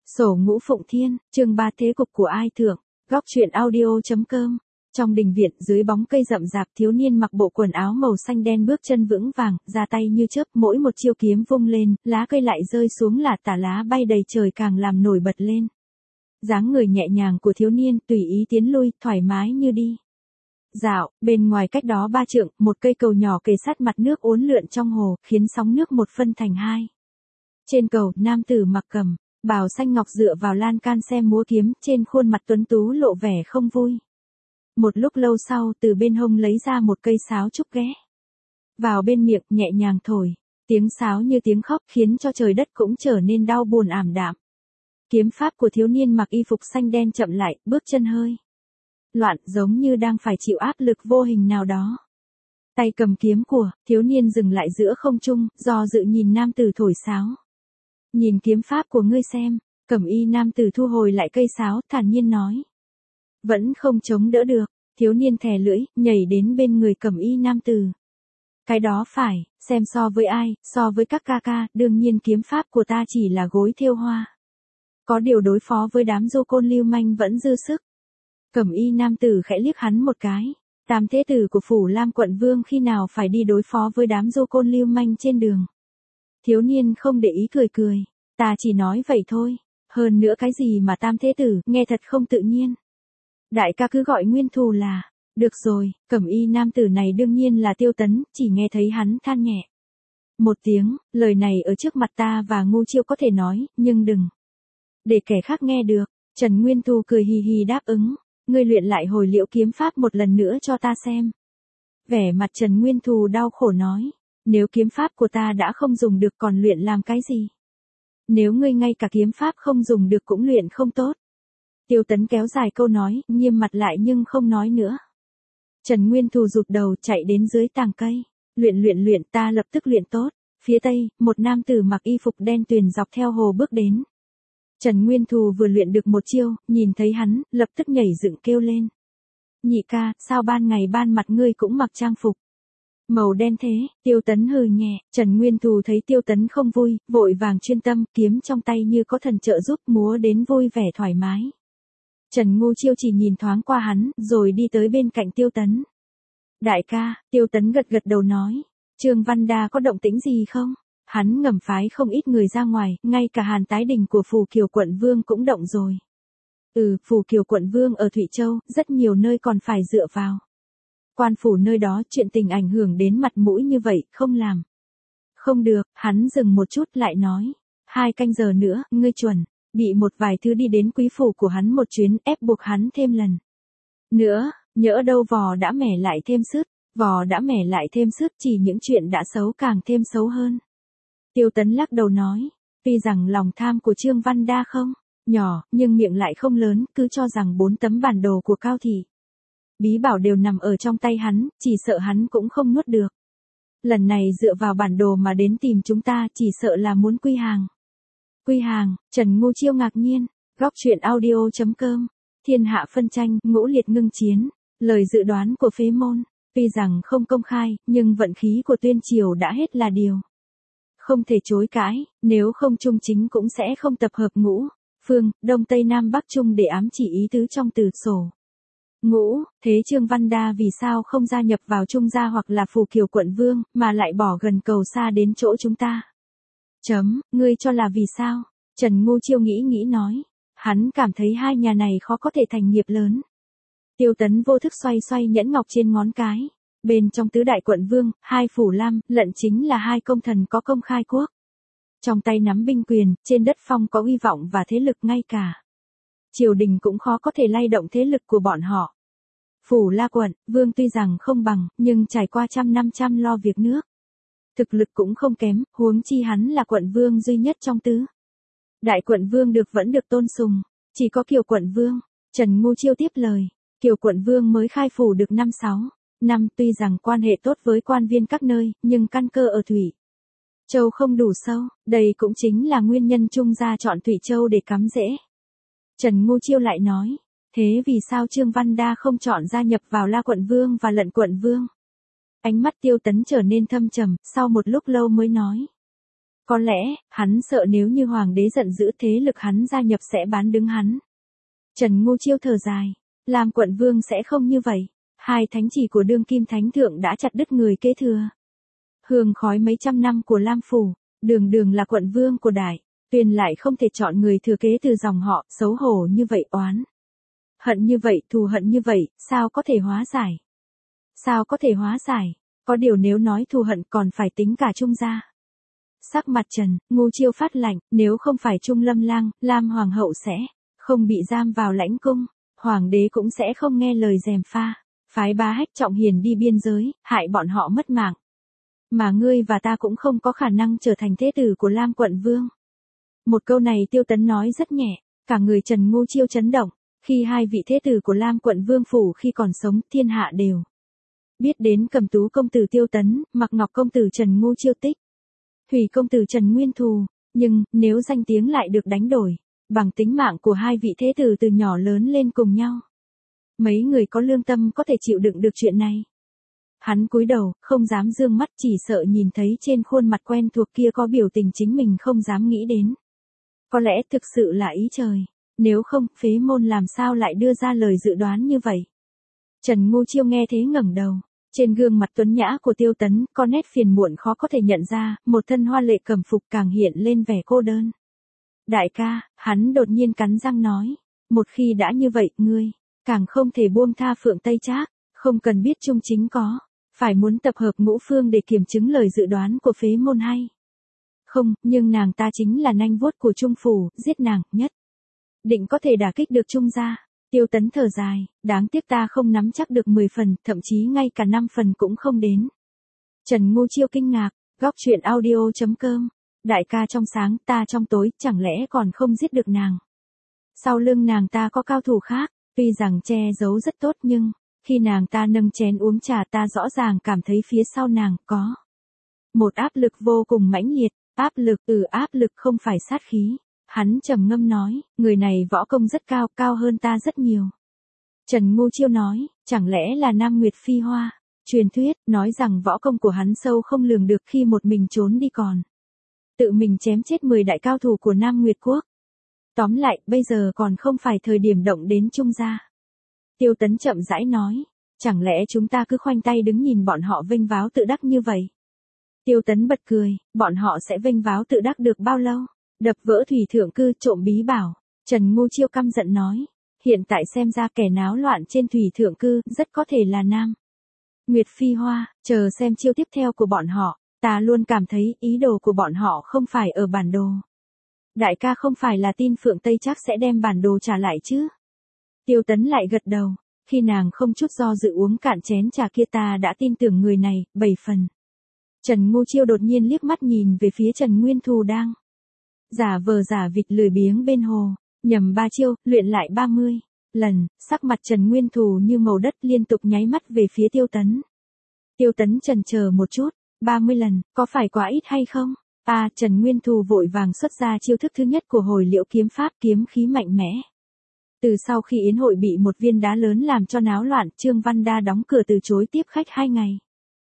Sổ Ngũ Phụng Thiên, chương 3 thế cục của ai thượng, góc truyện audio.com. Trong đình viện dưới bóng cây rậm rạp, thiếu niên mặc bộ quần áo màu xanh đen bước chân vững vàng, ra tay như chớp, mỗi một chiêu kiếm vung lên, lá cây lại rơi xuống lả tả, lá bay đầy trời càng làm nổi bật lên. Dáng người nhẹ nhàng của thiếu niên, tùy ý tiến lui, thoải mái như đi dạo. Bên ngoài cách đó 3 trượng, một cây cầu nhỏ kề sát mặt nước uốn lượn trong hồ, khiến sóng nước một phân thành hai. Trên cầu, nam tử mặc cẩm bào xanh ngọc dựa vào lan can xem múa kiếm, trên khuôn mặt tuấn tú lộ vẻ không vui. Một lúc lâu sau, từ bên hông lấy ra một cây sáo trúc ghé vào bên miệng, nhẹ nhàng thổi. Tiếng sáo như tiếng khóc, khiến cho trời đất cũng trở nên đau buồn ảm đạm. Kiếm pháp của thiếu niên mặc y phục xanh đen chậm lại, bước chân hơi loạn, giống như đang phải chịu áp lực vô hình nào đó. Tay cầm kiếm của thiếu niên dừng lại giữa không trung, do dự nhìn nam tử thổi sáo. Nhìn kiếm pháp của ngươi xem. Cẩm y nam tử thu hồi lại cây sáo, thản nhiên nói. Vẫn không chống đỡ được. Thiếu niên thè lưỡi, nhảy đến bên người cẩm y nam tử. Cái đó phải, xem so với ai, so với các ca ca, đương nhiên kiếm pháp của ta chỉ là gối thêu hoa. Có điều đối phó với đám du côn lưu manh vẫn dư sức. Cẩm y nam tử khẽ liếc hắn một cái. Tam thế tử của Phủ Lam quận vương khi nào phải đi đối phó với đám du côn lưu manh trên đường. Thiếu niên không để ý cười cười. Ta chỉ nói vậy thôi. Hơn nữa cái gì mà tam thế tử, nghe thật không tự nhiên. Đại ca cứ gọi nguyên thù là. Được rồi, cẩm y nam tử này đương nhiên là Tiêu Tấn, chỉ nghe thấy hắn than nhẹ một tiếng, lời này ở trước mặt ta và Ngô Chiêu có thể nói, nhưng đừng để kẻ khác nghe được. Trần Nguyên Thù cười hì hì đáp ứng. Ngươi luyện lại hồi liễu kiếm pháp một lần nữa cho ta xem. Vẻ mặt Trần Nguyên Thù đau khổ nói. Nếu kiếm pháp của ta đã không dùng được còn luyện làm cái gì? Nếu ngươi ngay cả kiếm pháp không dùng được cũng luyện không tốt. Tiêu Tấn kéo dài câu nói, nghiêm mặt lại nhưng không nói nữa. Trần Nguyên Thù rụt đầu chạy đến dưới tàng cây. Luyện, ta lập tức luyện tốt. Phía tây, một nam tử mặc y phục đen tuyền dọc theo hồ bước đến. Trần Nguyên Thù vừa luyện được một chiêu, nhìn thấy hắn, lập tức nhảy dựng kêu lên. Nhị ca, sao ban ngày ban mặt ngươi cũng mặc trang phục màu đen thế? Tiêu Tấn hừ nhẹ. Trần Nguyên Thù thấy Tiêu Tấn không vui, vội vàng chuyên tâm, kiếm trong tay như có thần trợ giúp, múa đến vui vẻ thoải mái. Trần Ngô Chiêu chỉ nhìn thoáng qua hắn, rồi đi tới bên cạnh Tiêu Tấn. Đại ca. Tiêu Tấn gật gật đầu nói. Trương Văn Đa có động tĩnh gì không? Hắn ngầm phái không ít người ra ngoài, ngay cả Hàn Tái Đình của Phù Kiều quận vương cũng động rồi. Phù Kiều quận vương ở Thụy Châu, rất nhiều nơi còn phải dựa vào quan phủ nơi đó, chuyện tình ảnh hưởng đến mặt mũi như vậy, không làm không được. Hắn dừng một chút lại nói. 2 canh giờ nữa, ngươi chuẩn bị một vài thứ đi đến quý phủ của hắn một chuyến, ép buộc hắn thêm lần nữa, nhỡ đâu vò đã mẻ lại thêm sứt. Vò đã mẻ lại thêm sứt, chỉ những chuyện đã xấu càng thêm xấu hơn. Tiêu Tấn lắc đầu nói. Tuy rằng lòng tham của Trương Văn Đa không nhỏ, nhưng miệng lại không lớn, cứ cho rằng 4 tấm bản đồ của Cao Thị bí bảo đều nằm ở trong tay hắn, chỉ sợ hắn cũng không nuốt được. Lần này dựa vào bản đồ mà đến tìm chúng ta, chỉ sợ là muốn quy hàng. Quy hàng? Trần Ngô Chiêu ngạc nhiên. Góc truyện audio.com. Thiên hạ phân tranh, ngũ liệt ngưng chiến. Lời dự đoán của phế môn, tuy rằng không công khai, nhưng vận khí của Tuyên Triều đã hết là điều không thể chối cãi, nếu không Trung Chính cũng sẽ không tập hợp ngũ, phương, đông tây nam bắc trung để ám chỉ ý tứ trong từ sổ. Ngũ, thế Trương Văn Đa vì sao không gia nhập vào Trung gia hoặc là Phù Kiều quận vương, mà lại bỏ gần cầu xa đến chỗ chúng ta? Ngươi cho là vì sao? Trần Ngô Chiêu nghĩ nói. Hắn cảm thấy hai nhà này khó có thể thành nghiệp lớn. Tiêu Tấn vô thức xoay nhẫn ngọc trên ngón cái. Bên trong tứ đại quận vương, 2 Phủ Lam, lận chính là 2 công thần có công khai quốc. Trong tay nắm binh quyền, trên đất phong có uy vọng và thế lực, ngay cả triều đình cũng khó có thể lay động thế lực của bọn họ. Phủ La quận vương tuy rằng không bằng, nhưng trải qua trăm năm chăm lo việc nước, thực lực cũng không kém, huống chi hắn là quận vương duy nhất trong tứ đại quận vương vẫn được tôn sùng. Chỉ có Kiều quận vương. Trần Ngô Chiêu tiếp lời. Kiều quận vương mới khai phủ được 5-6 năm, tuy rằng quan hệ tốt với quan viên các nơi, nhưng căn cơ ở Thụy Châu không đủ sâu, đây cũng chính là nguyên nhân Trung gia chọn Thụy Châu để cắm rễ. Trần Ngô Chiêu lại nói. Thế vì sao Trương Văn Đa không chọn gia nhập vào La quận vương và Lận quận vương? Ánh mắt Tiêu Tấn trở nên thâm trầm, sau một lúc lâu mới nói. Có lẽ, hắn sợ nếu như hoàng đế giận dữ thế lực hắn gia nhập sẽ bán đứng hắn. Trần Ngu Chiêu thở dài, Lam quận vương sẽ không như vậy. Hai thánh chỉ của đương kim thánh thượng đã chặt đứt người kế thừa. Hương khói mấy trăm năm của Lam phủ, đường đường là quận vương của Đại Tuyền lại không thể chọn người thừa kế từ dòng họ, xấu hổ như vậy oán. Hận như vậy, thù hận như vậy, sao có thể hóa giải? Sao có thể hóa giải? Có điều nếu nói thù hận còn phải tính cả Trung gia. Sắc mặt Trần Ngu Chiêu phát lạnh, nếu không phải Trung Lâm Lang, Lam Hoàng hậu sẽ không bị giam vào lãnh cung, Hoàng đế cũng sẽ không nghe lời gièm pha, phái Bá Hách Trọng Hiền đi biên giới, hại bọn họ mất mạng. Mà ngươi và ta cũng không có khả năng trở thành thế tử của Lam quận vương. Một câu này Tiêu Tấn nói rất nhẹ, cả người Trần Ngu Chiêu chấn động, khi hai vị thế tử của Lam quận vương phủ khi còn sống thiên hạ đều biết đến Cầm Tú công tử Tiêu Tấn, Mặc Ngọc công tử Trần Ngu Chiêu Tích, Thủy công tử Trần Nguyên Thù, nhưng nếu danh tiếng lại được đánh đổi bằng tính mạng của hai vị thế tử từ nhỏ lớn lên cùng nhau, mấy người có lương tâm có thể chịu đựng được chuyện này? Hắn cúi đầu, không dám dương mắt, chỉ sợ nhìn thấy trên khuôn mặt quen thuộc kia có biểu tình chính mình không dám nghĩ đến. Có lẽ thực sự là ý trời, nếu không, phế môn làm sao lại đưa ra lời dự đoán như vậy? Trần Ngu Chiêu nghe thế ngẩng đầu, trên gương mặt tuấn nhã của Tiêu Tấn có nét phiền muộn khó có thể nhận ra, một thân hoa lệ cẩm phục càng hiện lên vẻ cô đơn. Đại ca, hắn đột nhiên cắn răng nói, một khi đã như vậy, ngươi càng không thể buông tha Phượng Tây Trác, không cần biết Trung Chính có phải muốn tập hợp ngũ phương để kiểm chứng lời dự đoán của phế môn hay không, nhưng nàng ta chính là nanh vuốt của Trung phủ, giết nàng nhất định có thể đả kích được Trung gia. Tiêu Tấn thở dài, đáng tiếc ta không nắm chắc được 10 phần, thậm chí ngay cả 5 phần cũng không đến. Trần Ngu Chiêu kinh ngạc, góc truyện audio.com, đại ca trong sáng, ta trong tối, chẳng lẽ còn không giết được nàng? Sau lưng nàng ta có cao thủ khác, tuy rằng che giấu rất tốt nhưng khi nàng ta nâng chén uống trà ta rõ ràng cảm thấy phía sau nàng có một áp lực vô cùng mãnh liệt, áp lực không phải sát khí. Hắn trầm ngâm nói, người này võ công rất cao, cao hơn ta rất nhiều. Trần Ngu Chiêu nói, chẳng lẽ là Nam Nguyệt Phi Hoa? Truyền thuyết, nói rằng võ công của hắn sâu không lường được, khi một mình trốn đi còn tự mình chém chết 10 đại cao thủ của Nam Nguyệt Quốc. Tóm lại, bây giờ còn không phải thời điểm động đến Trung gia. Tiêu Tấn chậm rãi nói, chẳng lẽ chúng ta cứ khoanh tay đứng nhìn bọn họ vênh váo tự đắc như vậy? Tiêu Tấn bật cười, bọn họ sẽ vênh váo tự đắc được bao lâu? Đập vỡ thủy thượng cư, trộm bí bảo. Trần Ngu Chiêu căm giận nói, hiện tại xem ra kẻ náo loạn trên thủy thượng cư rất có thể là Nam Nguyệt Phi Hoa, chờ xem chiêu tiếp theo của bọn họ. Ta luôn cảm thấy ý đồ của bọn họ không phải ở bản đồ. Đại ca không phải là tin Phượng Tây Trác sẽ đem bản đồ trả lại chứ? Tiêu Tấn lại gật đầu, khi nàng không chút do dự uống cạn chén trà kia ta đã tin tưởng người này, 7 phần. Trần Ngu Chiêu đột nhiên liếc mắt nhìn về phía Trần Nguyên Thù đang giả vờ giả vịt lười biếng bên hồ, nhầm 3 chiêu, luyện lại 30 lần, sắc mặt Trần Nguyên Thù như màu đất liên tục nháy mắt về phía Tiêu Tấn. Tiêu Tấn chần chờ một chút, 30 lần, có phải quá ít hay không? Trần Nguyên Thù vội vàng xuất ra chiêu thức thứ nhất của hồi liễu kiếm pháp, kiếm khí mạnh mẽ. Từ sau khi yến hội bị một viên đá lớn làm cho náo loạn, Trương Văn Đa đóng cửa từ chối tiếp khách 2 ngày.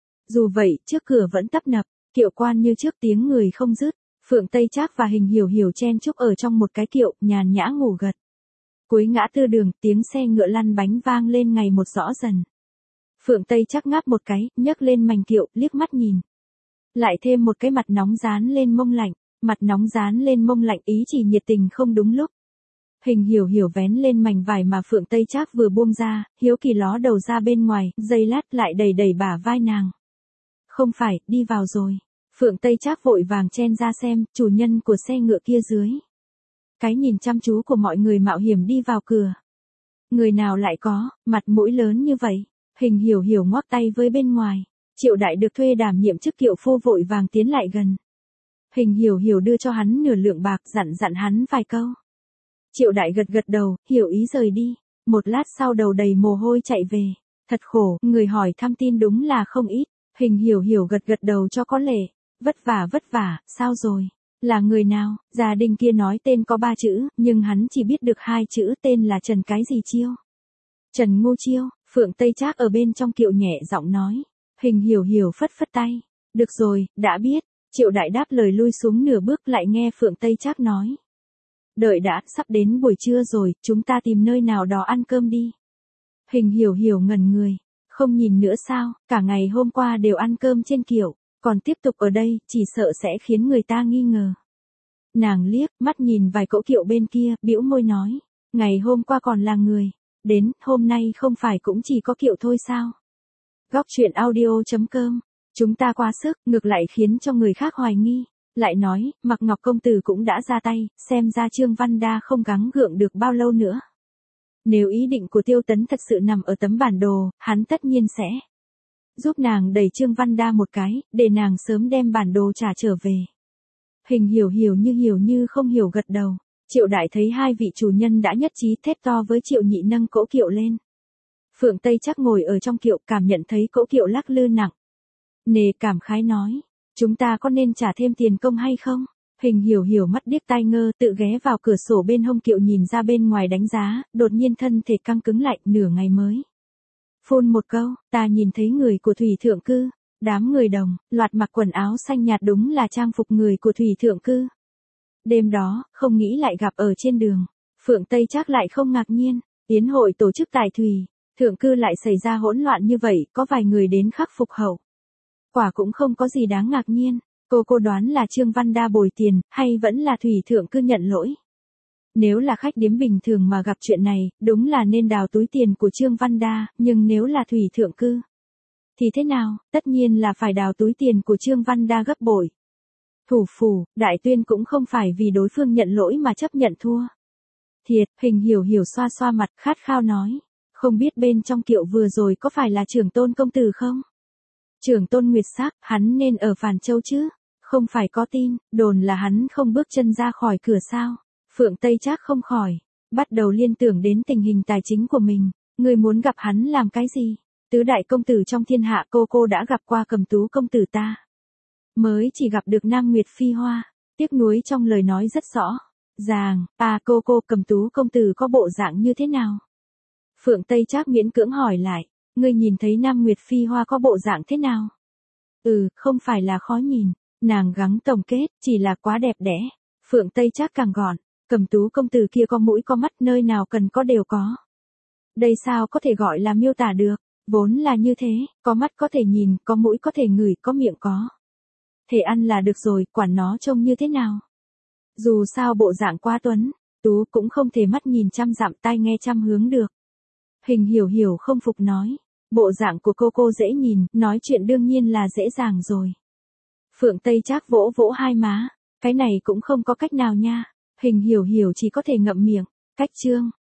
Dù vậy, trước cửa vẫn tấp nập, kiệu quan như trước tiếng người không dứt. Phượng Tây Trác và Hình Hiểu Hiểu chen chúc ở trong một cái kiệu, nhàn nhã ngủ gật. Cuối ngã tư đường, tiếng xe ngựa lăn bánh vang lên ngày một rõ dần. Phượng Tây Trác ngáp một cái, nhấc lên mành kiệu, liếc mắt nhìn. Lại thêm một cái mặt nóng dán lên mông lạnh, mặt nóng dán lên mông lạnh ý chỉ nhiệt tình không đúng lúc. Hình Hiểu Hiểu vén lên mảnh vải mà Phượng Tây Trác vừa buông ra, hiếu kỳ ló đầu ra bên ngoài, giây lát lại đẩy đẩy bả vai nàng. Không phải, đi vào rồi. Phượng Tây Trác vội vàng chen ra xem, chủ nhân của xe ngựa kia dưới cái nhìn chăm chú của mọi người mạo hiểm đi vào cửa. Người nào lại có mặt mũi lớn như vậy? Hình Hiểu Hiểu ngoắc tay với bên ngoài. Triệu Đại được thuê đảm nhiệm chức kiệu phu vội vàng tiến lại gần. Hình Hiểu Hiểu đưa cho hắn nửa lượng bạc, dặn hắn vài câu. Triệu Đại gật đầu, hiểu ý rời đi. Một lát sau đầu đầy mồ hôi chạy về. Thật khổ, người hỏi thăm tin đúng là không ít. Hình Hiểu Hiểu gật đầu cho có lệ. Vất vả, sao rồi? Là người nào? Gia đình kia nói tên có 3 chữ, nhưng hắn chỉ biết được 2 chữ, tên là Trần cái gì Chiêu. Trần Ngu Chiêu. Phượng Tây Trác ở bên trong kiệu nhẹ giọng nói. Hình Hiểu Hiểu phất tay. Được rồi, đã biết. Triệu Đại đáp lời lui xuống nửa bước lại nghe Phượng Tây Trác nói. Đợi đã, sắp đến buổi trưa rồi, chúng ta tìm nơi nào đó ăn cơm đi. Hình Hiểu Hiểu ngẩn người, không nhìn nữa sao, cả ngày hôm qua đều ăn cơm trên kiệu, còn tiếp tục ở đây, chỉ sợ sẽ khiến người ta nghi ngờ. Nàng liếc mắt nhìn vài cỗ kiệu bên kia, bĩu môi nói, ngày hôm qua còn là người, đến, hôm nay không phải cũng chỉ có kiệu thôi sao? Góc truyện audio.com, chúng ta quá sức, ngược lại khiến cho người khác hoài nghi. Lại nói, Mạc Ngọc công tử cũng đã ra tay, xem ra Trương Văn Đa không gắng gượng được bao lâu nữa. Nếu ý định của Tiêu Tấn thật sự nằm ở tấm bản đồ, hắn tất nhiên sẽ giúp nàng đẩy Trương Văn Đa một cái, để nàng sớm đem bản đồ trả trở về. Hình hiểu như không hiểu gật đầu. Triệu Đại thấy hai vị chủ nhân đã nhất trí, thét to với Triệu Nhị nâng cỗ kiệu lên. Phượng Tây Trác ngồi ở trong kiệu, cảm nhận thấy cỗ kiệu lắc lư nặng nề, cảm khái nói, chúng ta có nên trả thêm tiền công hay không? Hình hiểu mắt điếc tai ngơ, tự ghé vào cửa sổ bên hông kiệu nhìn ra bên ngoài đánh giá, đột nhiên thân thể căng cứng lại, nửa ngày mới phun một câu, ta nhìn thấy người của Thủy Thượng Cư. Đám người đồng loạt mặc quần áo xanh nhạt, đúng là trang phục người của Thủy Thượng Cư. Đêm đó, không nghĩ lại gặp ở trên đường. Phượng Tây Trác lại không ngạc nhiên, yến hội tổ chức tại Thủy Thượng Cư lại xảy ra hỗn loạn như vậy, có vài người đến khắc phục hậu quả cũng không có gì đáng ngạc nhiên. Cô đoán là Trương Văn Đa bồi tiền, hay vẫn là Thủy Thượng Cư nhận lỗi? Nếu là khách điếm bình thường mà gặp chuyện này, đúng là nên đào túi tiền của Trương Văn Đa, nhưng nếu là Thủy Thượng Cư thì thế nào? Tất nhiên là phải đào túi tiền của Trương Văn Đa gấp bội. Thủ phủ, Đại Tuyên cũng không phải vì đối phương nhận lỗi mà chấp nhận thua. Thiệt, Hình hiểu xoa xoa mặt, khát khao nói, không biết bên trong kiệu vừa rồi có phải là Trưởng Tôn công tử không? Trưởng Tôn Nguyệt Sắc, hắn nên ở Phàn Châu chứ? Không phải có tin, đồn là hắn không bước chân ra khỏi cửa sao? Phượng Tây Trác không khỏi bắt đầu liên tưởng đến tình hình tài chính của mình. Người muốn gặp hắn làm cái gì? Tứ đại công tử trong thiên hạ, cô đã gặp qua Cầm Tú công tử ta, mới chỉ gặp được Nam Nguyệt Phi Hoa. Tiếc nuối trong lời nói rất rõ ràng. Cô Cầm Tú công tử có bộ dạng như thế nào? Phượng Tây Trác miễn cưỡng hỏi lại, ngươi nhìn thấy Nam Nguyệt Phi Hoa có bộ dạng thế nào? Không phải là khó nhìn, nàng gắng tổng kết, chỉ là quá đẹp đẽ. Phượng Tây Trác càng gọn, Cầm Tú công tử kia có mũi có mắt, nơi nào cần có đều có. Đây sao có thể gọi là miêu tả được? Vốn là như thế, có mắt có thể nhìn, có mũi có thể ngửi, có miệng có thể ăn là được rồi, quản nó trông như thế nào. Dù sao bộ dạng quá tuấn tú cũng không thể mắt nhìn trăm dặm, tai nghe trăm hướng được. Hình hiểu không phục nói, bộ dạng của cô dễ nhìn, nói chuyện đương nhiên là dễ dàng rồi. Phượng Tây Trác vỗ vỗ hai má, cái này cũng không có cách nào nha. Hình hiểu chỉ có thể ngậm miệng. Cách chương